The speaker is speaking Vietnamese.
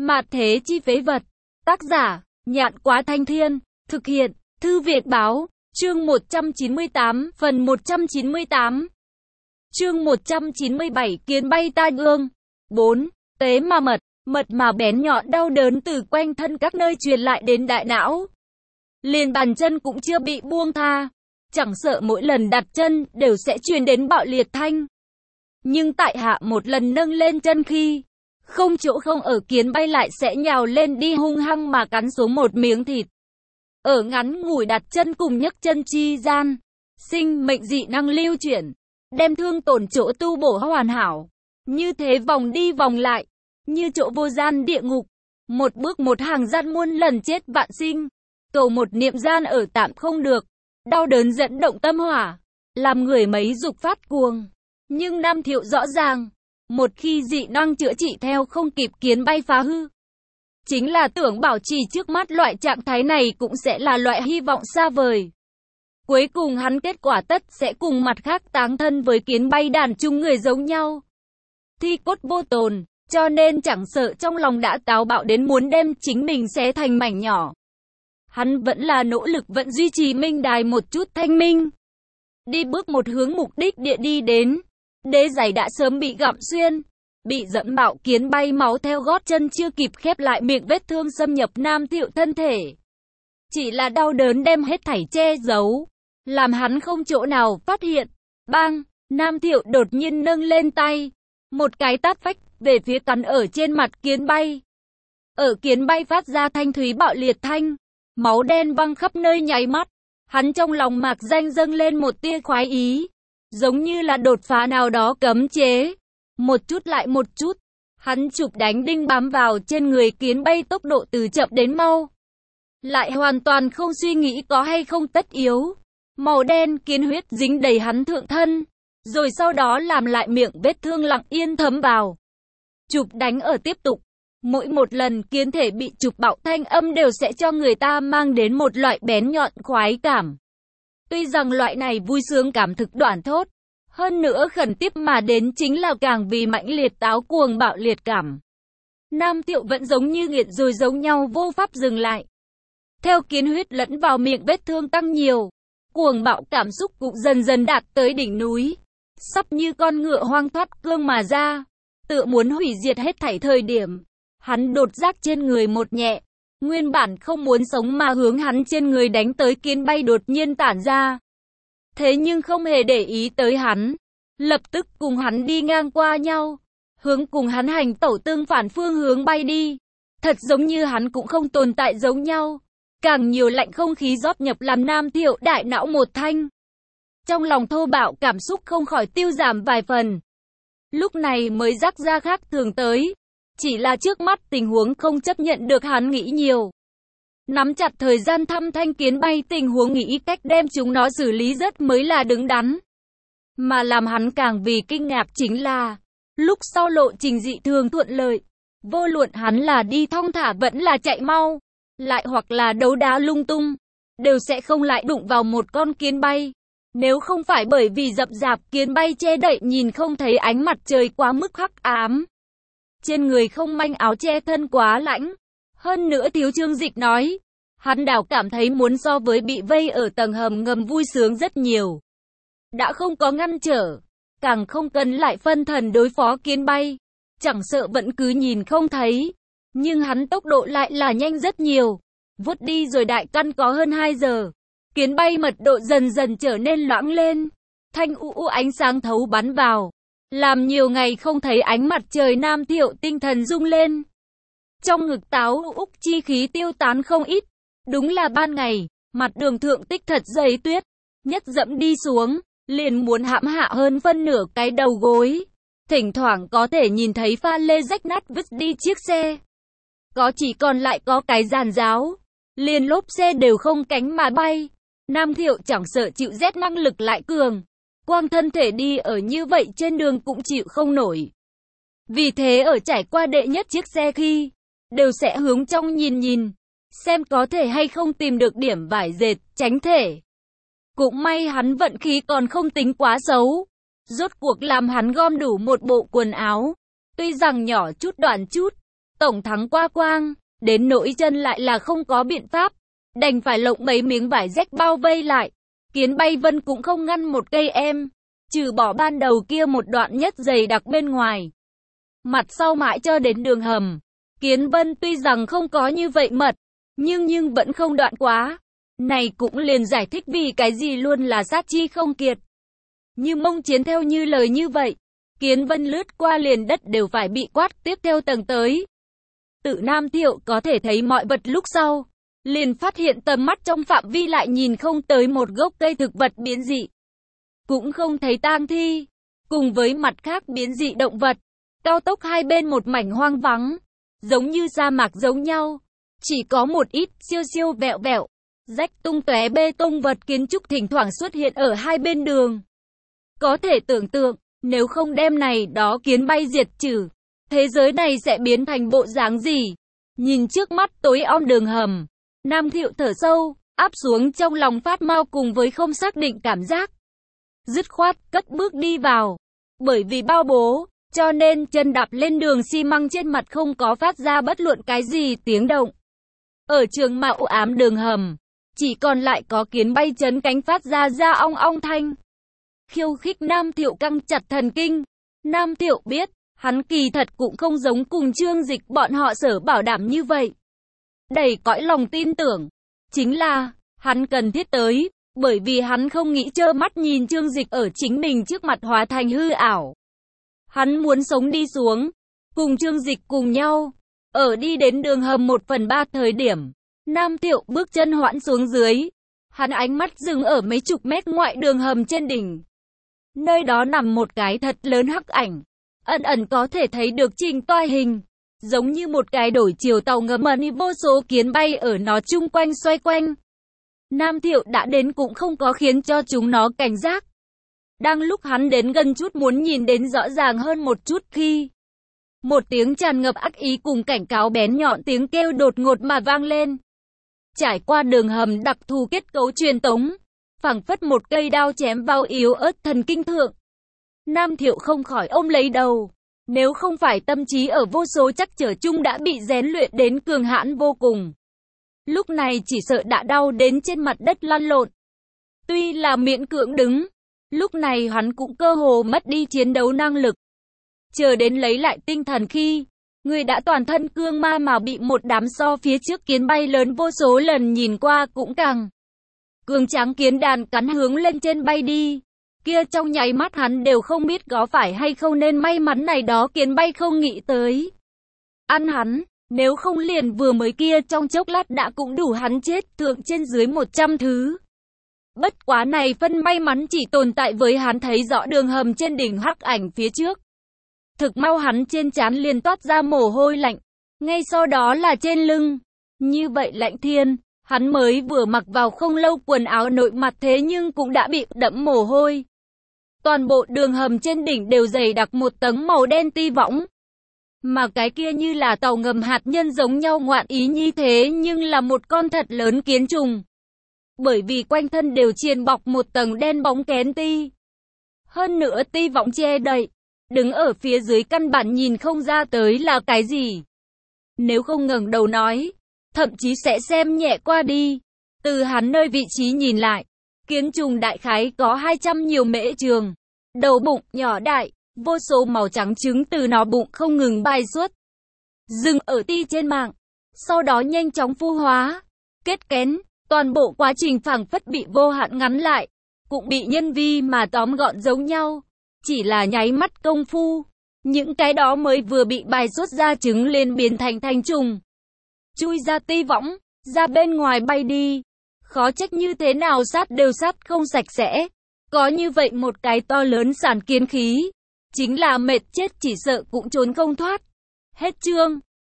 Mạt thế chi phế vật. Tác giả, Nhạn Quá Thanh Thiên. Thực hiện, Thư Việt Báo. Chương 198, phần 198. Chương 197, kiến bay tai ương. 4. Tế ma mật. Mật mà bén nhọn đau đớn từ quanh thân các nơi truyền lại đến đại não. Liền bàn chân cũng chưa bị buông tha. Chẳng sợ mỗi lần đặt chân đều sẽ truyền đến bạo liệt thanh. Nhưng tại hạ một lần nâng lên chân khi không chỗ không ở, kiến bay lại sẽ nhào lên đi hung hăng mà cắn xuống một miếng thịt. Ở ngắn ngủi đặt chân cùng nhấc chân chi gian, sinh mệnh dị năng lưu chuyển, đem thương tổn chỗ tu bổ hoàn hảo. Như thế vòng đi vòng lại, như chỗ vô gian địa ngục, một bước một hàng gian muôn lần chết vạn sinh. Cầu một niệm gian ở tạm không được, đau đớn dẫn động tâm hỏa, làm người mấy dục phát cuồng. Nhưng Nam Thiệu rõ ràng, một khi dị năng chữa trị theo không kịp, kiến bay phá hư, chính là tưởng bảo trì trước mắt loại trạng thái này cũng sẽ là loại hy vọng xa vời. Cuối cùng hắn kết quả tất sẽ cùng mặt khác táng thân với kiến bay đàn chung người giống nhau. Thi cốt vô tồn, cho nên chẳng sợ trong lòng đã táo bạo đến muốn đem chính mình xé thành mảnh nhỏ. Hắn vẫn là nỗ lực vẫn duy trì minh đài một chút thanh minh. Đi bước một hướng mục đích địa đi đến. Đế giày đã sớm bị gặm xuyên, bị dẫm bạo, kiến bay máu theo gót chân chưa kịp khép lại miệng vết thương xâm nhập Nam Thiệu thân thể. Chỉ là đau đớn đem hết thảy che giấu, làm hắn không chỗ nào phát hiện. Bang, Nam Thiệu đột nhiên nâng lên tay, một cái tát phách về phía cắn ở trên mặt kiến bay. Ở kiến bay phát ra thanh thúy bạo liệt thanh, máu đen văng khắp nơi nháy mắt. Hắn trong lòng mạc danh dâng lên một tia khoái ý, giống như là đột phá nào đó cấm chế. Một chút lại một chút, hắn chụp đánh đinh bám vào trên người kiến bay, tốc độ từ chậm đến mau. Lại hoàn toàn không suy nghĩ có hay không tất yếu. Màu đen kiến huyết dính đầy hắn thượng thân, rồi sau đó làm lại miệng vết thương lặng yên thấm vào. Chụp đánh ở tiếp tục. Mỗi một lần kiến thể bị chụp bạo, thanh âm đều sẽ cho người ta mang đến một loại bén nhọn khoái cảm. Tuy rằng loại này vui sướng cảm thực đoạn thốt, hơn nữa khẩn tiếp mà đến chính là càng vì mãnh liệt táo cuồng bạo liệt cảm. Nam Thiệu vẫn giống như nghiện rồi giống nhau vô pháp dừng lại. Theo kiến huyết lẫn vào miệng vết thương tăng nhiều, cuồng bạo cảm xúc cũng dần dần đạt tới đỉnh núi. Sắp như con ngựa hoang thoát cương mà ra, tựa muốn hủy diệt hết thảy thời điểm. Hắn đột giác trên người một nhẹ, nguyên bản không muốn sống mà hướng hắn trên người đánh tới kiến bay đột nhiên tản ra. Thế nhưng không hề để ý tới hắn, lập tức cùng hắn đi ngang qua nhau, hướng cùng hắn hành tẩu tương phản phương hướng bay đi. Thật giống như hắn cũng không tồn tại giống nhau. Càng nhiều lạnh không khí rót nhập làm Nam Thiệu đại não một thanh. Trong lòng thô bạo cảm xúc không khỏi tiêu giảm vài phần. Lúc này mới rắc ra khác thường tới. Chỉ là trước mắt tình huống không chấp nhận được hắn nghĩ nhiều. Nắm chặt thời gian thăm thanh kiến bay, tình huống nghĩ cách đem chúng nó xử lý rất mới là đứng đắn. Mà làm hắn càng vì kinh ngạc chính là, lúc sau lộ trình dị thường thuận lợi. Vô luận hắn là đi thong thả vẫn là chạy mau, lại hoặc là đấu đá lung tung, đều sẽ không lại đụng vào một con kiến bay. Nếu không phải bởi vì rậm rạp kiến bay che đậy nhìn không thấy ánh mặt trời quá mức hắc ám. Trên người không manh áo che thân quá lạnh. Hơn nữa thiếu Trương Dịch nói, hắn đảo cảm thấy muốn so với bị vây ở tầng hầm ngầm vui sướng rất nhiều. Đã không có ngăn trở, càng không cần lại phân thần đối phó kiến bay. Chẳng sợ vẫn cứ nhìn không thấy, nhưng hắn tốc độ lại là nhanh rất nhiều. Vút đi rồi đại căn có hơn 2 giờ. Kiến bay mật độ dần dần trở nên loãng lên. Thanh u ánh sáng thấu bắn vào, làm nhiều ngày không thấy ánh mặt trời Nam Thiệu tinh thần rung lên. Trong ngực táo úc chi khí tiêu tán không ít. Đúng là ban ngày, mặt đường thượng tích thật dày tuyết. Nhất dẫm đi xuống, liền muốn hãm hạ hơn phân nửa cái đầu gối. Thỉnh thoảng có thể nhìn thấy pha lê rách nát vứt đi chiếc xe. Có chỉ còn lại có cái giàn giáo. Liền lốp xe đều không cánh mà bay. Nam Thiệu chẳng sợ chịu rét năng lực lại cường. Quang thân thể đi ở như vậy trên đường cũng chịu không nổi. Vì thế ở trải qua đệ nhất chiếc xe khi, đều sẽ hướng trong nhìn nhìn, xem có thể hay không tìm được điểm vải dệt, tránh thể. Cũng may hắn vận khí còn không tính quá xấu. Rốt cuộc làm hắn gom đủ một bộ quần áo. Tuy rằng nhỏ chút đoạn chút, tổng thắng qua quang, đến nỗi chân lại là không có biện pháp, đành phải lộng mấy miếng vải rách bao vây lại. Kiến bay vân cũng không ngăn một cây em, trừ bỏ ban đầu kia một đoạn nhất dày đặc bên ngoài. Mặt sau mãi cho đến đường hầm, Kiến Vân tuy rằng không có như vậy mật, nhưng vẫn không đoạn quá. Này cũng liền giải thích vì cái gì luôn là sát chi không kiệt. Như Mông Chiến theo như lời như vậy, Kiến Vân lướt qua liền đất đều phải bị quát tiếp theo tầng tới. Tự Nam Thiệu có thể thấy mọi vật lúc sau, liền phát hiện tầm mắt trong phạm vi lại nhìn không tới một gốc cây thực vật biến dị. Cũng không thấy tang thi, cùng với mặt khác biến dị động vật. Cao tốc hai bên một mảnh hoang vắng, giống như sa mạc giống nhau, chỉ có một ít siêu vẹo vẹo, rách tung tóe bê tông vật kiến trúc thỉnh thoảng xuất hiện ở hai bên đường. Có thể tưởng tượng, nếu không đem này đó kiến bay diệt trừ, thế giới này sẽ biến thành bộ dáng gì? Nhìn trước mắt tối om đường hầm, Nam Thiệu thở sâu, áp xuống trong lòng phát mau cùng với không xác định cảm giác. Dứt khoát cất bước đi vào, bởi vì bao bố, cho nên chân đạp lên đường xi măng trên mặt không có phát ra bất luận cái gì tiếng động. Ở trường mạo ám đường hầm, chỉ còn lại có kiến bay chấn cánh phát ra ong ong thanh. Khiêu khích Nam Thiệu căng chặt thần kinh. Nam Thiệu biết, hắn kỳ thật cũng không giống cùng Trương Dịch bọn họ sở bảo đảm như vậy. Đầy cõi lòng tin tưởng, chính là, hắn cần thiết tới, bởi vì hắn không nghĩ trơ mắt nhìn Trương Dịch ở chính mình trước mặt hóa thành hư ảo. Hắn muốn sống đi xuống, cùng Trương Dịch cùng nhau, ở đi đến đường hầm 1/3 thời điểm, Nam Thiệu bước chân hoãn xuống dưới, hắn ánh mắt dừng ở mấy chục mét ngoại đường hầm trên đỉnh. Nơi đó nằm một cái thật lớn hắc ảnh, ẩn có thể thấy được trình toai hình, giống như một cái đổi chiều tàu ngầm mà vô số kiến bay ở nó chung quanh xoay quanh. Nam Thiệu đã đến cũng không có khiến cho chúng nó cảnh giác. Đang lúc hắn đến gần chút muốn nhìn đến rõ ràng hơn một chút khi một tiếng tràn ngập ác ý cùng cảnh cáo bén nhọn tiếng kêu đột ngột mà vang lên. Trải qua đường hầm đặc thù kết cấu truyền tống, phảng phất một cây đao chém vào yếu ớt thần kinh thượng. Nam Thiệu không khỏi ôm lấy đầu, nếu không phải tâm trí ở vô số trắc trở chung đã bị rèn luyện đến cường hãn vô cùng. Lúc này chỉ sợ đã đau đến trên mặt đất lăn lộn. Tuy là miễn cưỡng đứng, lúc này hắn cũng cơ hồ mất đi chiến đấu năng lực. Chờ đến lấy lại tinh thần khi, người đã toàn thân cương ma mà bị một đám so phía trước kiến bay lớn vô số lần nhìn qua cũng càng cường tráng kiến đàn cắn hướng lên trên bay đi. Kia trong nháy mắt hắn đều không biết có phải hay không nên may mắn này đó kiến bay không nghĩ tới ăn hắn, nếu không liền vừa mới kia trong chốc lát đã cũng đủ hắn chết thượng trên dưới 100 thứ. Bất quá này phân may mắn chỉ tồn tại với hắn thấy rõ đường hầm trên đỉnh hắc ảnh phía trước. Thực mau hắn trên trán liền toát ra mồ hôi lạnh, ngay sau đó là trên lưng. Như vậy lạnh thiên, hắn mới vừa mặc vào không lâu quần áo nội mặt thế nhưng cũng đã bị đẫm mồ hôi. Toàn bộ đường hầm trên đỉnh đều dày đặc một tầng màu đen ti võng. Mà cái kia như là tàu ngầm hạt nhân giống nhau ngoạn ý như thế nhưng là một con thật lớn kiến trùng. Bởi vì quanh thân đều chiền bọc một tầng đen bóng kén ti. Hơn nữa ti võng che đậy, đứng ở phía dưới căn bản nhìn không ra tới là cái gì. Nếu không ngẩng đầu nói, thậm chí sẽ xem nhẹ qua đi. Từ hắn nơi vị trí nhìn lại, kiến trùng đại khái có 200 nhiều mễ trường. Đầu bụng nhỏ đại, vô số màu trắng trứng từ nó bụng không ngừng bay suốt. Dừng ở ti trên mạng, sau đó nhanh chóng phu hóa, kết kén. Toàn bộ quá trình phảng phất bị vô hạn ngắn lại, cũng bị nhân vi mà tóm gọn giống nhau. Chỉ là nháy mắt công phu, những cái đó mới vừa bị bài xuất ra trứng liền biến thành thành trùng. Chui ra ti võng, ra bên ngoài bay đi. Khó trách như thế nào sát đều sát không sạch sẽ. Có như vậy một cái to lớn sản kiến khí, chính là mệt chết chỉ sợ cũng trốn không thoát. Hết chương.